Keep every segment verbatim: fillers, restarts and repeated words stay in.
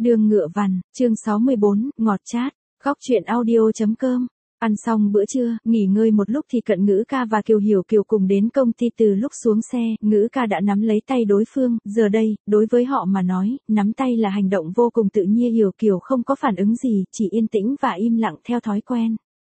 Đường Ngựa Vằn, chương sáu mươi bốn, ngọt chát, góc truyện audio.com. Ăn xong bữa trưa, nghỉ ngơi một lúc thì Cận Ngữ Ca và Kiều Hiểu Kiều cùng đến công ty. Từ lúc xuống xe, Ngữ Ca đã nắm lấy tay đối phương, giờ đây, đối với họ mà nói, nắm tay là hành động vô cùng tự nhiên. Hiểu Kiều không có phản ứng gì, chỉ yên tĩnh và im lặng theo thói quen.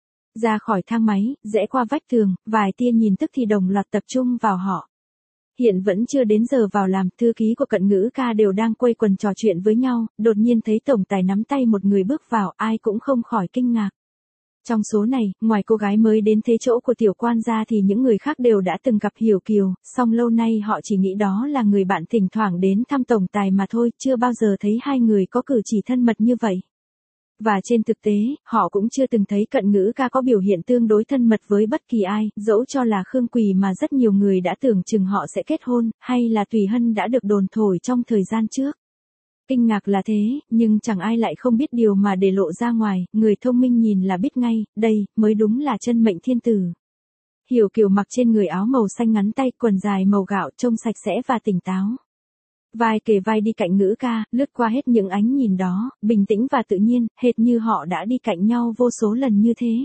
Ra khỏi thang máy, rẽ qua vách tường, vài tia nhìn tức thì đồng loạt tập trung vào họ. Hiện vẫn chưa đến giờ vào làm, thư ký của Cận Ngữ Ca đều đang quây quần trò chuyện với nhau, đột nhiên thấy tổng tài nắm tay một người bước vào, ai cũng không khỏi kinh ngạc. Trong số này, ngoài cô gái mới đến thế chỗ của tiểu quan ra thì những người khác đều đã từng gặp Hiểu Kiều, song lâu nay họ chỉ nghĩ đó là người bạn thỉnh thoảng đến thăm tổng tài mà thôi, chưa bao giờ thấy hai người có cử chỉ thân mật như vậy. Và trên thực tế, họ cũng chưa từng thấy Cận Ngữ Ca có biểu hiện tương đối thân mật với bất kỳ ai, dẫu cho là Khương Quỳ mà rất nhiều người đã tưởng chừng họ sẽ kết hôn, hay là Tùy Hân đã được đồn thổi trong thời gian trước. Kinh ngạc là thế, nhưng chẳng ai lại không biết điều mà để lộ ra ngoài, người thông minh nhìn là biết ngay, đây mới đúng là chân mệnh thiên tử. Hiểu Kiều mặc trên người áo màu xanh ngắn tay, quần dài màu gạo, trông sạch sẽ và tỉnh táo. Vai kề vai đi cạnh Ngữ Ca, lướt qua hết những ánh nhìn đó, bình tĩnh và tự nhiên, hệt như họ đã đi cạnh nhau vô số lần như thế.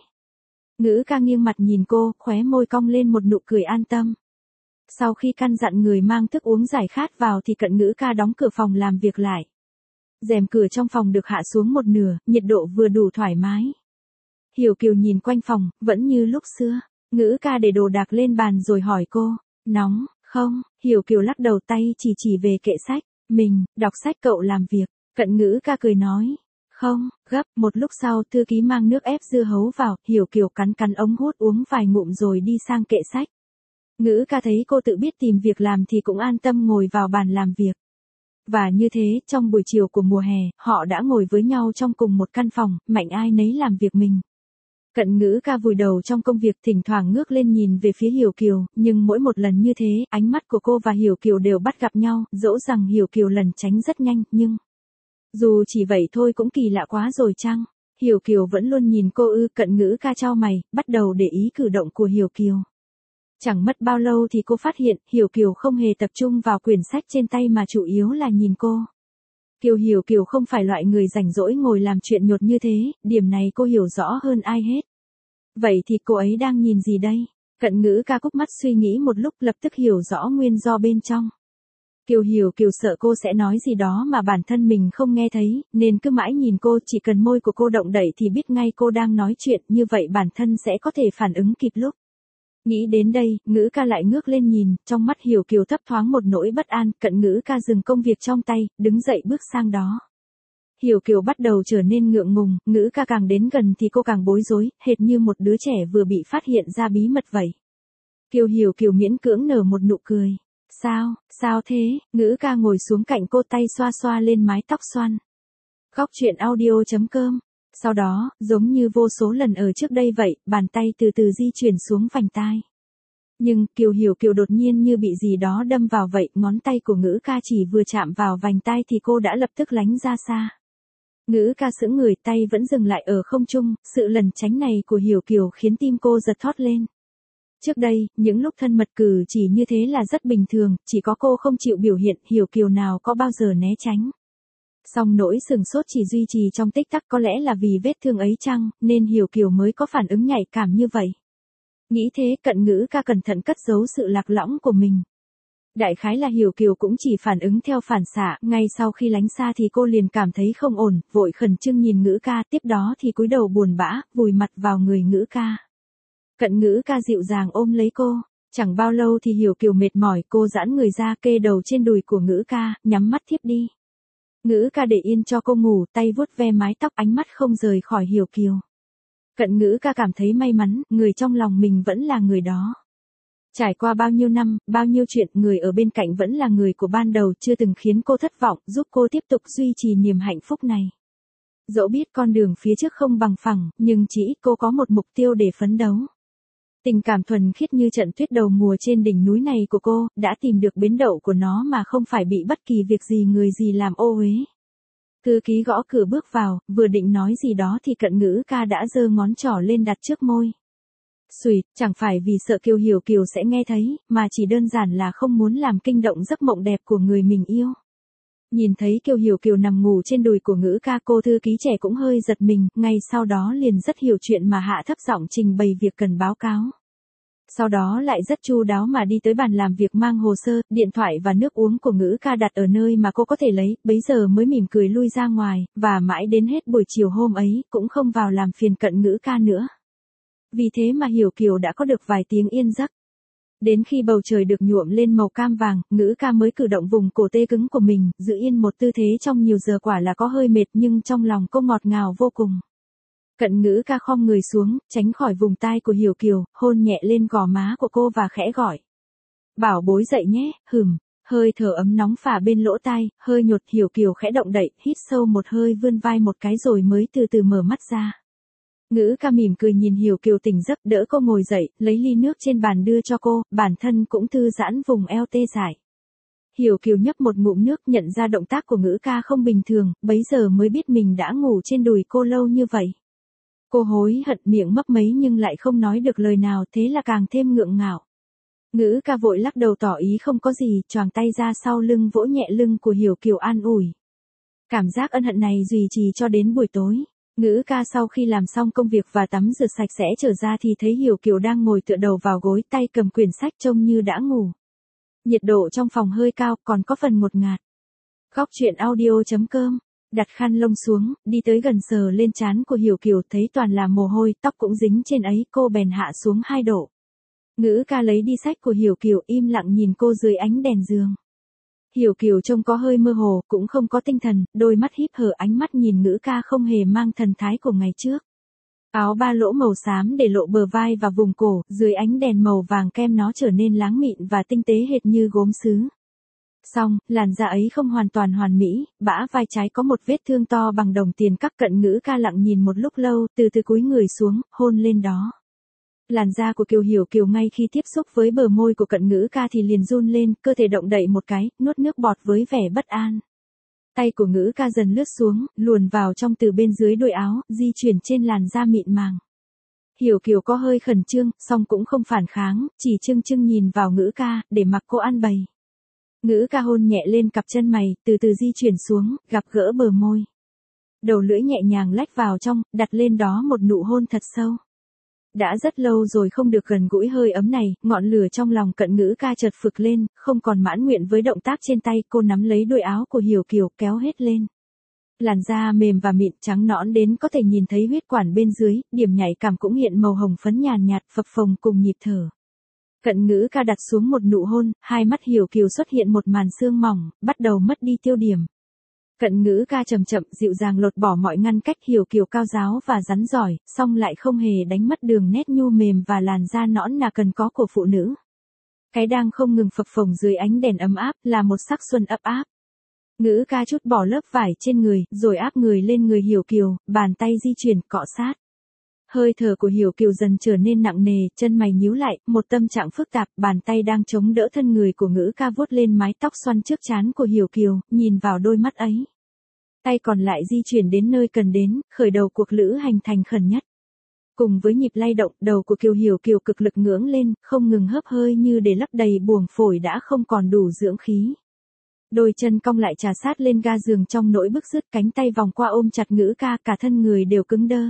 Ngữ Ca nghiêng mặt nhìn cô, khóe môi cong lên một nụ cười an tâm. Sau khi căn dặn người mang thức uống giải khát vào thì Cận Ngữ Ca đóng cửa phòng làm việc lại. Rèm cửa trong phòng được hạ xuống một nửa, nhiệt độ vừa đủ thoải mái. Hiểu Kiều nhìn quanh phòng, vẫn như lúc xưa. Ngữ Ca để đồ đạc lên bàn rồi hỏi cô, nóng, không? Hiểu Kiều lắc đầu, tay chỉ chỉ về kệ sách, mình, đọc sách cậu làm việc. Cận Ngữ Ca cười nói, không, gấp. Một lúc sau thư ký mang nước ép dưa hấu vào, Hiểu Kiều cắn cắn ống hút uống vài ngụm rồi đi sang kệ sách. Ngữ Ca thấy cô tự biết tìm việc làm thì cũng an tâm ngồi vào bàn làm việc. Và như thế, trong buổi chiều của mùa hè, họ đã ngồi với nhau trong cùng một căn phòng, mạnh ai nấy làm việc mình. Cận Ngữ Ca vùi đầu trong công việc, thỉnh thoảng ngước lên nhìn về phía Hiểu Kiều, nhưng mỗi một lần như thế, ánh mắt của cô và Hiểu Kiều đều bắt gặp nhau, dẫu rằng Hiểu Kiều lần tránh rất nhanh, nhưng... Dù chỉ vậy thôi cũng kỳ lạ quá rồi chăng? Hiểu Kiều vẫn luôn nhìn cô ư? Cận Ngữ Ca chau mày, bắt đầu để ý cử động của Hiểu Kiều. Chẳng mất bao lâu thì cô phát hiện, Hiểu Kiều không hề tập trung vào quyển sách trên tay mà chủ yếu là nhìn cô. Kiều Hiểu Kiều không phải loại người rảnh rỗi ngồi làm chuyện nhột như thế, điểm này cô hiểu rõ hơn ai hết. Vậy thì cô ấy đang nhìn gì đây? Cận Ngữ Ca cúp mắt suy nghĩ một lúc, lập tức hiểu rõ nguyên do bên trong. Kiều Hiểu Kiều sợ cô sẽ nói gì đó mà bản thân mình không nghe thấy, nên cứ mãi nhìn cô, chỉ cần môi của cô động đậy thì biết ngay cô đang nói chuyện, như vậy bản thân sẽ có thể phản ứng kịp lúc. Nghĩ đến đây, Ngữ Ca lại ngước lên nhìn, trong mắt Hiểu Kiều thấp thoáng một nỗi bất an. Cận Ngữ Ca dừng công việc trong tay, đứng dậy bước sang đó. Hiểu Kiều bắt đầu trở nên ngượng ngùng, Ngữ Ca càng đến gần thì cô càng bối rối, hệt như một đứa trẻ vừa bị phát hiện ra bí mật vậy. Kiều Hiểu Kiều miễn cưỡng nở một nụ cười. Sao, sao thế? Ngữ Ca ngồi xuống cạnh cô, tay xoa xoa lên mái tóc xoăn. Góc truyện audio.com. Sau đó, giống như vô số lần ở trước đây vậy, bàn tay từ từ di chuyển xuống vành tai. Nhưng, Kiều Hiểu Kiều đột nhiên như bị gì đó đâm vào vậy, ngón tay của Ngữ Ca chỉ vừa chạm vào vành tai thì cô đã lập tức lánh ra xa. Ngữ Ca sững người, tay vẫn dừng lại ở không trung, sự lẩn tránh này của Hiểu Kiều khiến tim cô giật thót lên. Trước đây, những lúc thân mật cử chỉ như thế là rất bình thường, chỉ có cô không chịu biểu hiện, Hiểu Kiều nào có bao giờ né tránh. Song nỗi sừng sốt chỉ duy trì trong tích tắc, có lẽ là vì vết thương ấy chăng, nên Hiểu Kiều mới có phản ứng nhạy cảm như vậy. Nghĩ thế, Cận Ngữ Ca cẩn thận cất giấu sự lạc lõng của mình. Đại khái là Hiểu Kiều cũng chỉ phản ứng theo phản xạ, ngay sau khi lánh xa thì cô liền cảm thấy không ổn, vội khẩn trương nhìn Ngữ Ca, tiếp đó thì cúi đầu buồn bã, vùi mặt vào người Ngữ Ca. Cận Ngữ Ca dịu dàng ôm lấy cô. Chẳng bao lâu thì Hiểu Kiều mệt mỏi, cô giãn người ra, kê đầu trên đùi của Ngữ Ca, nhắm mắt thiếp đi. Ngữ Ca để yên cho cô ngủ, tay vuốt ve mái tóc, ánh mắt không rời khỏi Hiểu Kiều. Cận Ngữ Ca cảm thấy may mắn, người trong lòng mình vẫn là người đó. Trải qua bao nhiêu năm, bao nhiêu chuyện, người ở bên cạnh vẫn là người của ban đầu, chưa từng khiến cô thất vọng, giúp cô tiếp tục duy trì niềm hạnh phúc này. Dẫu biết con đường phía trước không bằng phẳng, nhưng chỉ ít cô có một mục tiêu để phấn đấu. Tình cảm thuần khiết như trận tuyết đầu mùa trên đỉnh núi này của cô, đã tìm được bến đậu của nó mà không phải bị bất kỳ việc gì người gì làm ô uế. Thư ký gõ cửa bước vào, vừa định nói gì đó thì Cận Ngữ Ca đã giơ ngón trỏ lên đặt trước môi. Xùi, chẳng phải vì sợ Kiều Hiểu Kiều sẽ nghe thấy, mà chỉ đơn giản là không muốn làm kinh động giấc mộng đẹp của người mình yêu. Nhìn thấy Kiều Hiểu Kiều nằm ngủ trên đùi của Ngữ Ca, cô thư ký trẻ cũng hơi giật mình, ngay sau đó liền rất hiểu chuyện mà hạ thấp giọng trình bày việc cần báo cáo. Sau đó lại rất chu đáo mà đi tới bàn làm việc mang hồ sơ, điện thoại và nước uống của Ngữ Ca đặt ở nơi mà cô có thể lấy, bấy giờ mới mỉm cười lui ra ngoài, và mãi đến hết buổi chiều hôm ấy, cũng không vào làm phiền cận Ngữ Ca nữa. Vì thế mà Hiểu Kiều đã có được vài tiếng yên giấc. Đến khi bầu trời được nhuộm lên màu cam vàng, Ngữ Ca mới cử động vùng cổ tê cứng của mình, giữ yên một tư thế trong nhiều giờ, quả là có hơi mệt nhưng trong lòng cô ngọt ngào vô cùng. Cận Ngữ Ca khom người xuống, tránh khỏi vùng tai của Hiểu Kiều, hôn nhẹ lên gò má của cô và khẽ gọi. Bảo bối dậy nhé, hừm, hơi thở ấm nóng phả bên lỗ tai, hơi nhột. Hiểu Kiều khẽ động đậy, hít sâu một hơi, vươn vai một cái rồi mới từ từ mở mắt ra. Ngữ Ca mỉm cười nhìn Hiểu Kiều tỉnh giấc, đỡ cô ngồi dậy, lấy ly nước trên bàn đưa cho cô, bản thân cũng thư giãn vùng eo tê dại. Hiểu Kiều nhấp một ngụm nước, nhận ra động tác của Ngữ Ca không bình thường, bấy giờ mới biết mình đã ngủ trên đùi cô lâu như vậy. Cô hối hận, miệng mấp máy nhưng lại không nói được lời nào, thế là càng thêm ngượng ngạo. Ngữ Ca vội lắc đầu tỏ ý không có gì, choàng tay ra sau lưng vỗ nhẹ lưng của Hiểu Kiều an ủi. Cảm giác ân hận này duy trì cho đến buổi tối. Ngữ Ca sau khi làm xong công việc và tắm rửa sạch sẽ trở ra thì thấy Hiểu Kiều đang ngồi tựa đầu vào gối, tay cầm quyển sách trông như đã ngủ. Nhiệt độ trong phòng hơi cao, còn có phần ngột ngạt. Góc truyện audio chấm com. Đặt khăn lông xuống, đi tới gần sờ lên trán của Hiểu Kiều, thấy toàn là mồ hôi, tóc cũng dính trên ấy, cô bèn hạ xuống hai độ. Ngữ Ca lấy đi sách của Hiểu Kiều, im lặng nhìn cô dưới ánh đèn giường. Hiểu Kiều trông có hơi mơ hồ, cũng không có tinh thần, đôi mắt híp hở, ánh mắt nhìn Ngữ Ca không hề mang thần thái của ngày trước. Áo ba lỗ màu xám để lộ bờ vai và vùng cổ, dưới ánh đèn màu vàng kem nó trở nên láng mịn và tinh tế hệt như gốm sứ. Xong, làn da ấy không hoàn toàn hoàn mỹ, bã vai trái có một vết thương to bằng đồng tiền cắc. Cận Ngữ Ca lặng nhìn một lúc lâu, từ từ cúi người xuống, hôn lên đó. Làn da của Kiều Hiểu Kiều ngay khi tiếp xúc với bờ môi của Cận Ngữ Ca thì liền run lên, cơ thể động đậy một cái, nuốt nước bọt với vẻ bất an. Tay của Ngữ Ca dần lướt xuống, luồn vào trong từ bên dưới đuôi áo, di chuyển trên làn da mịn màng. Hiểu Kiều có hơi khẩn trương, song cũng không phản kháng, chỉ trưng trưng nhìn vào Ngữ Ca, để mặc cô ăn bầy. Ngữ Ca hôn nhẹ lên cặp chân mày, từ từ di chuyển xuống, gặp gỡ bờ môi. Đầu lưỡi nhẹ nhàng lách vào trong, đặt lên đó một nụ hôn thật sâu. Đã rất lâu rồi không được gần gũi hơi ấm này, ngọn lửa trong lòng Cận Ngữ Ca chợt phực lên, không còn mãn nguyện với động tác trên tay, cô nắm lấy đuôi áo của Hiểu Kiều, kéo hết lên. Làn da mềm và mịn, trắng nõn đến có thể nhìn thấy huyết quản bên dưới, điểm nhạy cảm cũng hiện màu hồng phấn nhàn nhạt, phập phồng cùng nhịp thở. Cận Ngữ Ca đặt xuống một nụ hôn, hai mắt Hiểu Kiều xuất hiện một màn sương mỏng, bắt đầu mất đi tiêu điểm. Cận Ngữ Ca chậm chậm, dịu dàng lột bỏ mọi ngăn cách. Hiểu Kiều cao giáo và rắn giỏi, song lại không hề đánh mất đường nét nhu mềm và làn da nõn nà cần có của phụ nữ. Cái đang không ngừng phập phồng dưới ánh đèn ấm áp, là một sắc xuân ấp áp. Ngữ Ca trút bỏ lớp vải trên người, rồi áp người lên người Hiểu Kiều, bàn tay di chuyển, cọ sát. Hơi thở của Hiểu Kiều dần trở nên nặng nề, chân mày nhíu lại, một tâm trạng phức tạp, bàn tay đang chống đỡ thân người của Ngữ Ca vuốt lên mái tóc xoăn trước trán của Hiểu Kiều, nhìn vào đôi mắt ấy. Tay còn lại di chuyển đến nơi cần đến, khởi đầu cuộc lữ hành thành khẩn nhất. Cùng với nhịp lay động, đầu của Kiều Hiểu Kiều cực lực ngưỡng lên, không ngừng hớp hơi như để lấp đầy buồng phổi đã không còn đủ dưỡng khí. Đôi chân cong lại trà sát lên ga giường trong nỗi bức rứt, cánh tay vòng qua ôm chặt Ngữ Ca, cả thân người đều cứng đơ.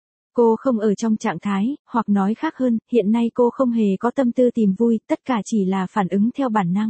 Cô không ở trong trạng thái, hoặc nói khác hơn, hiện nay cô không hề có tâm tư tìm vui, tất cả chỉ là phản ứng theo bản năng.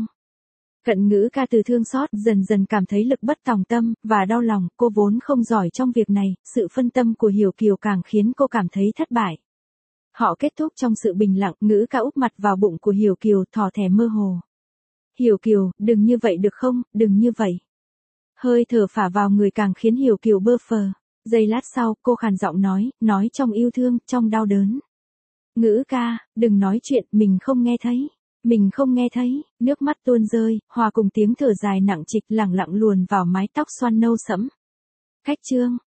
Cận Ngữ Ca từ thương xót dần dần cảm thấy lực bất tòng tâm, và đau lòng, cô vốn không giỏi trong việc này, sự phân tâm của Hiểu Kiều càng khiến cô cảm thấy thất bại. Họ kết thúc trong sự bình lặng, Ngữ Ca úp mặt vào bụng của Hiểu Kiều, thỏ thẻ mơ hồ. Hiểu Kiều, đừng như vậy được không, đừng như vậy. Hơi thở phả vào người càng khiến Hiểu Kiều bơ phờ. Giây lát sau, cô khàn giọng nói, nói trong yêu thương, trong đau đớn. Ngữ Ca, đừng nói chuyện, mình không nghe thấy. Mình không nghe thấy, nước mắt tuôn rơi, hòa cùng tiếng thở dài nặng trịch lẳng lặng luồn vào mái tóc xoăn nâu sẫm. Khách chương.